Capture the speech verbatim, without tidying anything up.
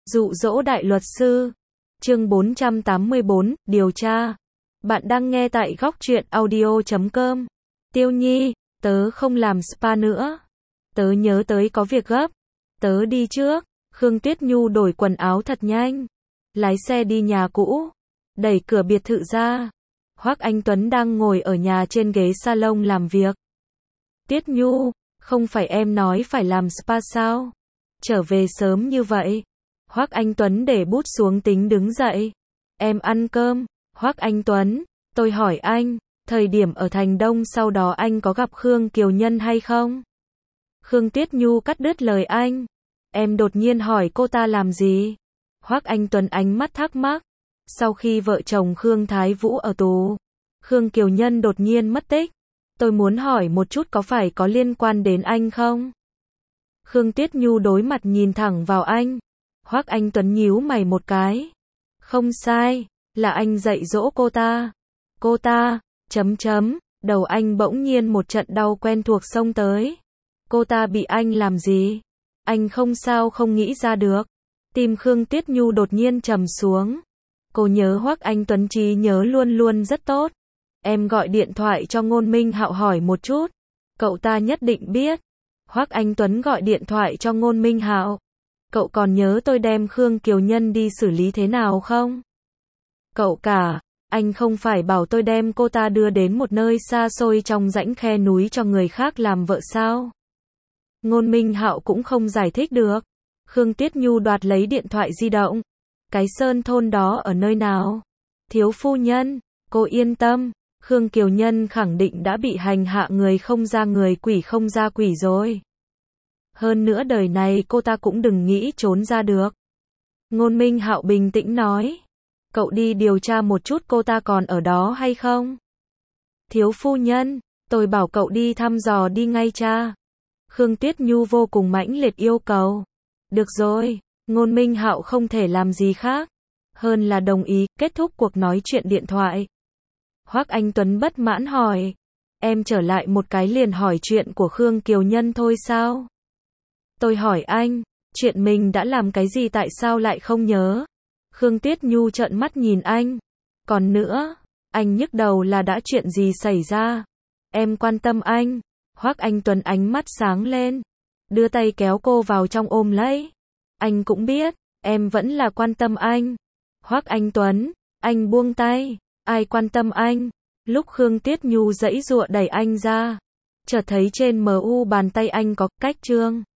Dụ dỗ đại luật sư. Chương bốn trăm tám mươi bốn, điều tra. Bạn đang nghe tại góc truyện audio chấm com. Tiêu Nhi, tớ không làm spa nữa. Tớ nhớ tới có việc gấp. Tớ đi trước. Khương Tuyết Nhu đổi quần áo thật nhanh. Lái xe đi nhà cũ. Đẩy cửa biệt thự ra. Hoắc Anh Tuấn đang ngồi ở nhà trên ghế salon làm việc. Tuyết Nhu, không phải em nói phải làm spa sao? Trở về sớm như vậy. Hoắc Anh Tuấn để bút xuống tính đứng dậy. Em ăn cơm. Hoắc Anh Tuấn, tôi hỏi anh, thời điểm ở Thành Đông sau đó anh có gặp Khương Kiều Nhân hay không? Khương Tuyết Nhu cắt đứt lời anh. Em đột nhiên hỏi cô ta làm gì? Hoắc Anh Tuấn ánh mắt thắc mắc. Sau khi vợ chồng Khương Thái Vũ ở tù, Khương Kiều Nhân đột nhiên mất tích. Tôi muốn hỏi một chút có phải có liên quan đến anh không? Khương Tuyết Nhu đối mặt nhìn thẳng vào anh. Hoắc Anh Tuấn nhíu mày một cái. Không sai, là anh dạy dỗ cô ta. Cô ta, chấm chấm, đầu anh bỗng nhiên một trận đau quen thuộc xông tới. Cô ta bị anh làm gì? Anh không sao không nghĩ ra được. Tim Khương Tuyết Nhu đột nhiên trầm xuống. Cô nhớ Hoắc Anh Tuấn trí nhớ luôn luôn rất tốt. Em gọi điện thoại cho Ngôn Minh Hạo hỏi một chút. Cậu ta nhất định biết. Hoắc Anh Tuấn gọi điện thoại cho Ngôn Minh Hạo. Cậu còn nhớ tôi đem Khương Kiều Nhân đi xử lý thế nào không? Cậu cả, anh không phải bảo tôi đem cô ta đưa đến một nơi xa xôi trong rãnh khe núi cho người khác làm vợ sao? Ngôn Minh Hạo cũng không giải thích được. Khương Tuyết Nhu đoạt lấy điện thoại di động. Cái sơn thôn đó ở nơi nào? Thiếu phu nhân, cô yên tâm, Khương Kiều Nhân khẳng định đã bị hành hạ người không ra người quỷ không ra quỷ rồi. Hơn nữa đời này cô ta cũng đừng nghĩ trốn ra được. Ngôn Minh Hạo bình tĩnh nói. Cậu đi điều tra một chút cô ta còn ở đó hay không? Thiếu phu nhân, tôi bảo cậu đi thăm dò đi ngay cha. Khương Tuyết Nhu vô cùng mãnh liệt yêu cầu. Được rồi, Ngôn Minh Hạo không thể làm gì khác hơn là đồng ý, kết thúc cuộc nói chuyện điện thoại. Hoắc Anh Tuấn bất mãn hỏi. Em trở lại một cái liền hỏi chuyện của Khương Kiều Nhân thôi sao? Tôi hỏi anh, chuyện mình đã làm cái gì tại sao lại không nhớ? Khương Tuyết Nhu trợn mắt nhìn anh. Còn nữa, anh nhức đầu là đã chuyện gì xảy ra? Em quan tâm anh. Hoắc Anh Tuấn ánh mắt sáng lên. Đưa tay kéo cô vào trong ôm lấy. Anh cũng biết, em vẫn là quan tâm anh. Hoắc Anh Tuấn, anh buông tay. Ai quan tâm anh? Lúc Khương Tuyết Nhu giãy giụa đẩy anh ra, chợt thấy trên em u bàn tay anh có cách trương.